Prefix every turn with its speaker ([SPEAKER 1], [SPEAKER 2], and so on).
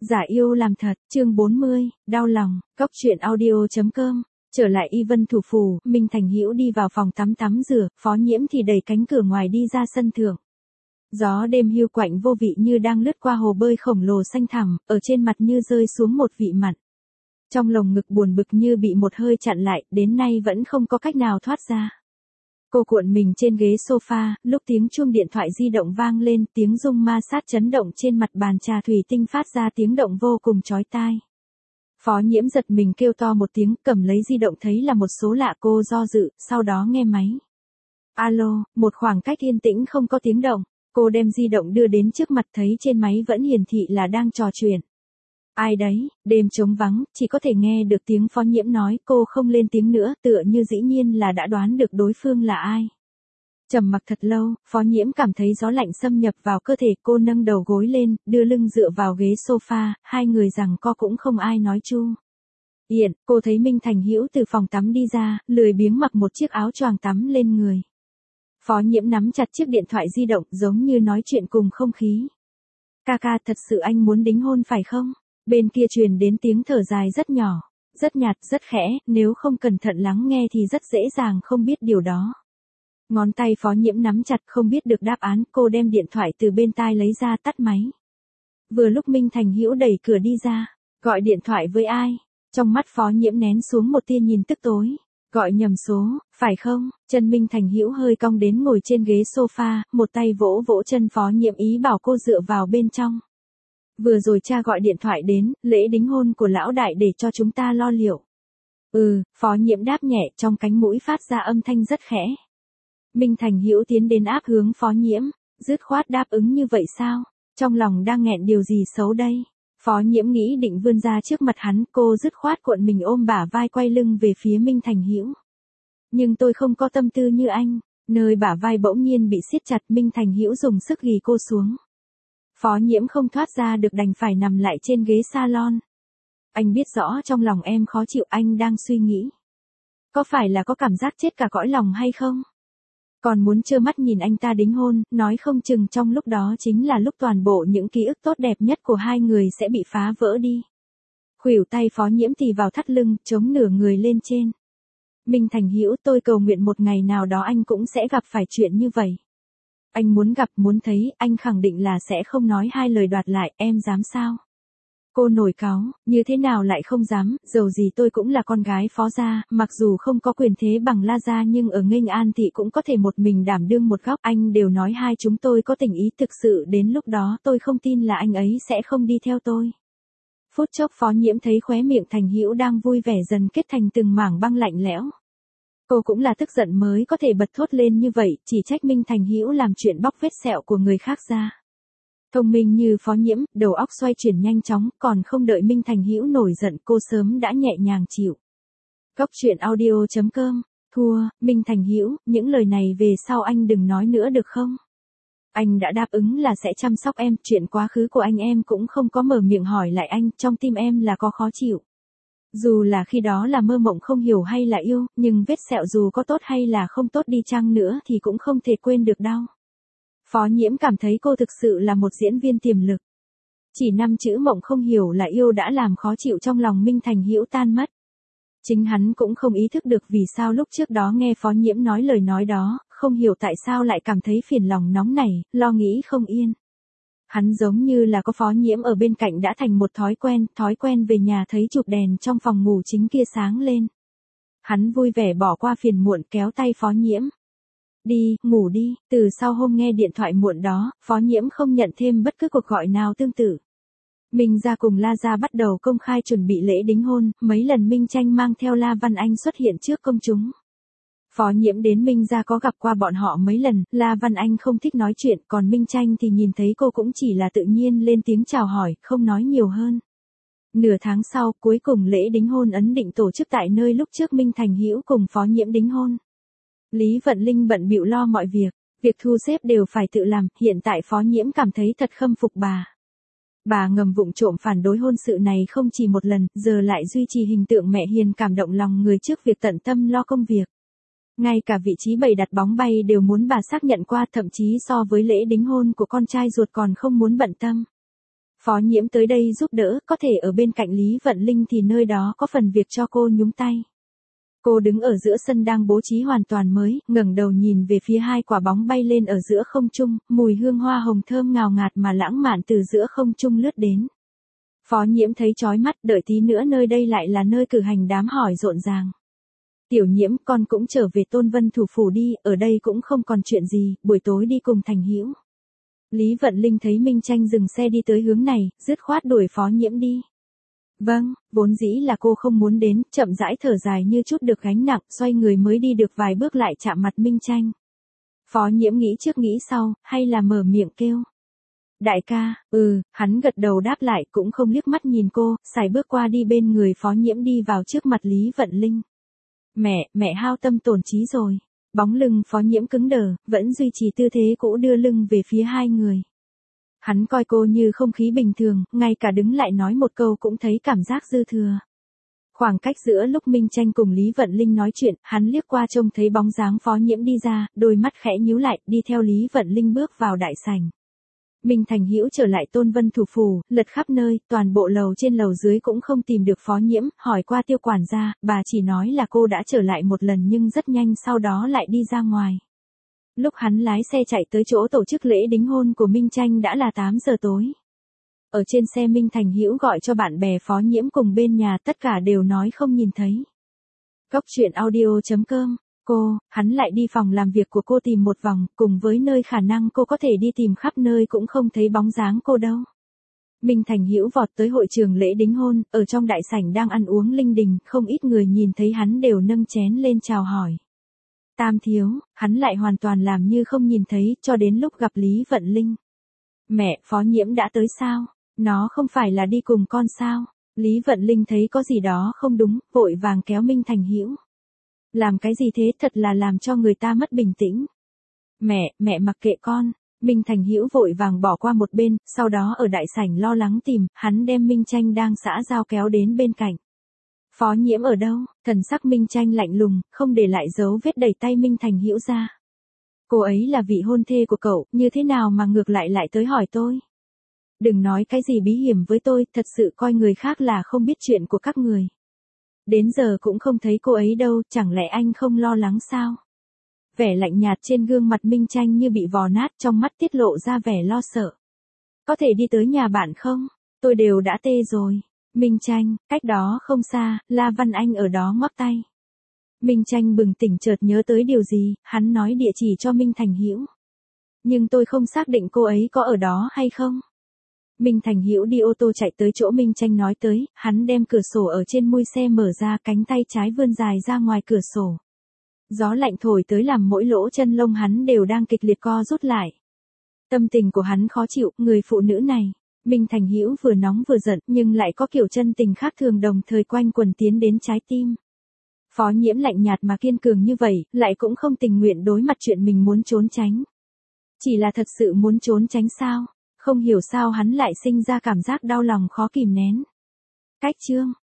[SPEAKER 1] Giả yêu làm thật, chương 40, đau lòng, Cóc truyện audio.com. Trở lại y vân thủ phủ, Minh Thành Hữu đi vào phòng tắm rửa, Phó Nhiễm thì đẩy cánh cửa ngoài đi ra sân thượng. Gió đêm hiu quạnh vô vị như đang lướt qua hồ bơi khổng lồ xanh thẳm, ở trên mặt như rơi xuống một vị mặn. Trong lồng ngực buồn bực như bị một hơi chặn lại, đến nay vẫn không có cách nào thoát ra. Cô cuộn mình trên ghế sofa, lúc tiếng chuông điện thoại di động vang lên, tiếng rung ma sát chấn động trên mặt bàn trà thủy tinh phát ra tiếng động vô cùng chói tai. Phó Nhiễm giật mình kêu to một tiếng, cầm lấy di động thấy là một số lạ, cô do dự, sau đó nghe máy. Alo, một khoảng cách yên tĩnh không có tiếng động, cô đem di động đưa đến trước mặt thấy trên máy vẫn hiển thị là đang trò chuyện. Ai đấy, đêm trống vắng, chỉ có thể nghe được tiếng Phó Nhiễm nói, cô không lên tiếng nữa, tựa như dĩ nhiên là đã đoán được đối phương là ai. Trầm mặc thật lâu, Phó Nhiễm cảm thấy gió lạnh xâm nhập vào cơ thể, cô nâng đầu gối lên, đưa lưng dựa vào ghế sofa, hai người giằng co cũng không ai nói chu. Hiện, cô thấy Minh Thành Hữu từ phòng tắm đi ra, lười biếng mặc một chiếc áo choàng tắm lên người. Phó Nhiễm nắm chặt chiếc điện thoại di động, giống như nói chuyện cùng không khí. Ca, thật sự anh muốn đính hôn phải không? Bên kia truyền đến tiếng thở dài rất nhỏ, rất nhạt, rất khẽ, nếu không cẩn thận lắng nghe thì rất dễ dàng không biết điều đó. Ngón tay Phó Nhiễm nắm chặt không biết được đáp án, cô đem điện thoại từ bên tai lấy ra tắt máy. Vừa lúc Minh Thành Hữu đẩy cửa đi ra, gọi điện thoại với ai? Trong mắt Phó Nhiễm nén xuống một tia nhìn tức tối. Gọi nhầm số, phải không? Chân Minh Thành Hữu hơi cong đến ngồi trên ghế sofa, một tay vỗ vỗ chân Phó Nhiễm ý bảo cô dựa vào bên trong. Vừa rồi cha gọi điện thoại đến, lễ đính hôn của lão đại để cho chúng ta lo liệu. Phó Nhiễm đáp nhẹ, trong cánh mũi phát ra âm thanh rất khẽ. Minh Thành Hữu tiến đến áp hướng Phó Nhiễm, dứt khoát đáp ứng như vậy sao? Trong lòng đang nghẹn điều gì xấu đây? Phó Nhiễm nghĩ định vươn ra trước mặt hắn, cô dứt khoát cuộn mình ôm bả vai quay lưng về phía Minh Thành Hữu. Nhưng tôi không có tâm tư như anh, nơi bả vai bỗng nhiên bị siết chặt, Minh Thành Hữu dùng sức ghì cô xuống. Phó Nhiễm không thoát ra được đành phải nằm lại trên ghế salon. Anh biết rõ trong lòng em khó chịu, anh đang suy nghĩ. Có phải là có cảm giác chết cả cõi lòng hay không? Còn muốn trơ mắt nhìn anh ta đính hôn, nói không chừng trong lúc đó chính là lúc toàn bộ những ký ức tốt đẹp nhất của hai người sẽ bị phá vỡ đi. Khuỷu tay Phó Nhiễm tì vào thắt lưng, chống nửa người lên trên. Minh Thành Hữu, tôi cầu nguyện một ngày nào đó anh cũng sẽ gặp phải chuyện như vậy. Anh muốn gặp, muốn thấy, anh khẳng định là sẽ không nói hai lời đoạt lại, em dám sao? Cô nổi cáu, như thế nào lại không dám, dầu gì tôi cũng là con gái Phó gia, mặc dù không có quyền thế bằng La gia nhưng ở Nghênh An thị cũng có thể một mình đảm đương một góc, anh đều nói hai chúng tôi có tình ý, thực sự đến lúc đó tôi không tin là anh ấy sẽ không đi theo tôi. Phút chốc Phó Nhiễm thấy khóe miệng Thành Hữu đang vui vẻ dần kết thành từng mảng băng lạnh lẽo. Cô cũng là tức giận mới có thể bật thốt lên như vậy, chỉ trách Minh Thành Hữu làm chuyện bóc vết sẹo của người khác ra. Thông minh như Phó Nhiễm, đầu óc xoay chuyển nhanh chóng, còn không đợi Minh Thành Hữu nổi giận, cô sớm đã nhẹ nhàng chịu. Cóc truyện audio.com. Thua, Minh Thành Hữu, những lời này về sau anh đừng nói nữa được không? Anh đã đáp ứng là sẽ chăm sóc em, chuyện quá khứ của anh em cũng không có mở miệng hỏi lại anh, trong tim em là có khó chịu. Dù là khi đó là mơ mộng không hiểu hay là yêu, nhưng vết sẹo dù có tốt hay là không tốt đi chăng nữa thì cũng không thể quên được đau. Phó Nhiễm cảm thấy cô thực sự là một diễn viên tiềm lực. Chỉ 5 chữ mộng không hiểu là yêu đã làm khó chịu trong lòng Minh Thành Hữu tan mất. Chính hắn cũng không ý thức được vì sao lúc trước đó nghe Phó Nhiễm nói lời nói đó, không hiểu tại sao lại cảm thấy phiền lòng nóng nảy, lo nghĩ không yên. Hắn giống như là có Phó Nhiễm ở bên cạnh đã thành một thói quen về nhà thấy chụp đèn trong phòng ngủ chính kia sáng lên. Hắn vui vẻ bỏ qua phiền muộn kéo tay Phó Nhiễm. Đi, ngủ đi, từ sau hôm nghe điện thoại muộn đó, Phó Nhiễm không nhận thêm bất cứ cuộc gọi nào tương tự. Minh gia cùng La gia bắt đầu công khai chuẩn bị lễ đính hôn, mấy lần Minh Tranh mang theo La Văn Anh xuất hiện trước công chúng. Phó Nhiễm đến Minh gia có gặp qua bọn họ mấy lần, La Văn Anh không thích nói chuyện, còn Minh Tranh thì nhìn thấy cô cũng chỉ là tự nhiên lên tiếng chào hỏi, không nói nhiều hơn. Nửa tháng sau, cuối cùng lễ đính hôn ấn định tổ chức tại nơi lúc trước Minh Thành Hữu cùng Phó Nhiễm đính hôn. Lý Vận Linh bận bịu lo mọi việc thu xếp đều phải tự làm, hiện tại Phó Nhiễm cảm thấy thật khâm phục bà. Bà ngầm vụng trộm phản đối hôn sự này không chỉ một lần, giờ lại duy trì hình tượng mẹ hiền cảm động lòng người trước việc tận tâm lo công việc. Ngay cả vị trí bày đặt bóng bay đều muốn bà xác nhận qua, thậm chí so với lễ đính hôn của con trai ruột còn không muốn bận tâm. Phó Nhiễm tới đây giúp đỡ, có thể ở bên cạnh Lý Vận Linh thì nơi đó có phần việc cho cô nhúng tay. Cô đứng ở giữa sân đang bố trí hoàn toàn mới, ngẩng đầu nhìn về phía hai quả bóng bay lên ở giữa không trung, mùi hương hoa hồng thơm ngào ngạt mà lãng mạn từ giữa không trung lướt đến. Phó Nhiễm thấy chói mắt, đợi tí nữa nơi đây lại là nơi cử hành đám hỏi rộn ràng. Tiểu Nhiễm, con cũng trở về Tôn Vân thủ phủ đi, ở đây cũng không còn chuyện gì, buổi tối đi cùng Thành Hữu. Lý Vận Linh thấy Minh Tranh dừng xe đi tới hướng này, dứt khoát đuổi Phó Nhiễm đi. Vâng, vốn dĩ là cô không muốn đến, chậm rãi thở dài như chút được gánh nặng, xoay người mới đi được vài bước lại chạm mặt Minh Tranh. Phó Nhiễm nghĩ trước nghĩ sau, hay là mở miệng kêu. Đại ca, hắn gật đầu đáp lại cũng không liếc mắt nhìn cô, sải bước qua đi bên người Phó Nhiễm đi vào trước mặt Lý Vận Linh. Mẹ hao tâm tổn trí rồi. Bóng lưng Phó Nhiễm cứng đờ, vẫn duy trì tư thế cũ đưa lưng về phía hai người. Hắn coi cô như không khí bình thường, ngay cả đứng lại nói một câu cũng thấy cảm giác dư thừa. Khoảng cách giữa lúc Minh Tranh cùng Lý Vận Linh nói chuyện, hắn liếc qua trông thấy bóng dáng Phó Nhiễm đi ra, đôi mắt khẽ nhíu lại, đi theo Lý Vận Linh bước vào đại sảnh. Minh Thành Hữu trở lại Tôn Vân thủ phủ, lật khắp nơi, toàn bộ lầu trên lầu dưới cũng không tìm được Phó Nhiễm, hỏi qua Tiêu quản gia, bà chỉ nói là cô đã trở lại một lần nhưng rất nhanh sau đó lại đi ra ngoài. Lúc hắn lái xe chạy tới chỗ tổ chức lễ đính hôn của Minh Tranh đã là 8 giờ tối. Ở trên xe Minh Thành Hữu gọi cho bạn bè Phó Nhiễm cùng bên nhà, tất cả đều nói không nhìn thấy. Cốc truyện audio.com. Hắn lại đi phòng làm việc của cô tìm một vòng, cùng với nơi khả năng cô có thể đi tìm khắp nơi cũng không thấy bóng dáng cô đâu. Minh Thành Hữu vọt tới hội trường lễ đính hôn, ở trong đại sảnh đang ăn uống linh đình, không ít người nhìn thấy hắn đều nâng chén lên chào hỏi. Tam thiếu, hắn lại hoàn toàn làm như không nhìn thấy, cho đến lúc gặp Lý Vận Linh. Mẹ, Phó Nhiễm đã tới sao? Nó không phải là đi cùng con sao? Lý Vận Linh thấy có gì đó không đúng, vội vàng kéo Minh Thành Hữu. Làm cái gì thế, thật là làm cho người ta mất bình tĩnh. Mẹ mặc kệ con. Minh Thành Hữu vội vàng bỏ qua một bên, sau đó ở đại sảnh lo lắng tìm, hắn đem Minh Tranh đang xã giao kéo đến bên cạnh. Phó Nhiễm ở đâu? Thần sắc Minh Tranh lạnh lùng, không để lại dấu vết đẩy tay Minh Thành Hữu ra. Cô ấy là vị hôn thê của cậu, như thế nào mà ngược lại tới hỏi tôi? Đừng nói cái gì bí hiểm với tôi, thật sự coi người khác là không biết chuyện của các người. Đến giờ cũng không thấy cô ấy đâu, chẳng lẽ anh không lo lắng sao? Vẻ lạnh nhạt trên gương mặt Minh Tranh như bị vò nát, trong mắt tiết lộ ra vẻ lo sợ. Có thể đi tới nhà bạn không? Tôi đều đã tê rồi. Minh Tranh, cách đó không xa, La Văn Anh ở đó ngoắc tay. Minh Tranh bừng tỉnh chợt nhớ tới điều gì, hắn nói địa chỉ cho Minh Thành Hữu. Nhưng tôi không xác định cô ấy có ở đó hay không. Minh Thành Hữu đi ô tô chạy tới chỗ Minh Tranh nói tới, hắn đem cửa sổ ở trên mui xe mở ra, cánh tay trái vươn dài ra ngoài cửa sổ. Gió lạnh thổi tới làm mỗi lỗ chân lông hắn đều đang kịch liệt co rút lại. Tâm tình của hắn khó chịu, người phụ nữ này. Minh Thành Hữu vừa nóng vừa giận, nhưng lại có kiểu chân tình khác thường đồng thời quanh quẩn tiến đến trái tim. Phó Nhiễm lạnh nhạt mà kiên cường như vậy, lại cũng không tình nguyện đối mặt chuyện mình muốn trốn tránh. Chỉ là thật sự muốn trốn tránh sao? Không hiểu sao hắn lại sinh ra cảm giác đau lòng khó kìm nén. Cách chương